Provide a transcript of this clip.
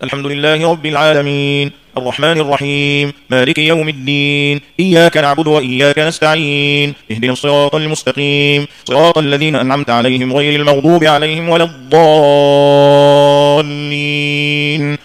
الحمد لله رب العالمين الرحمن الرحيم مالك يوم الدين إياك نعبد وإياك نستعين اهدنا الصراط المستقيم صراط الذين أنعمت عليهم غير المغضوب عليهم ولا الضالين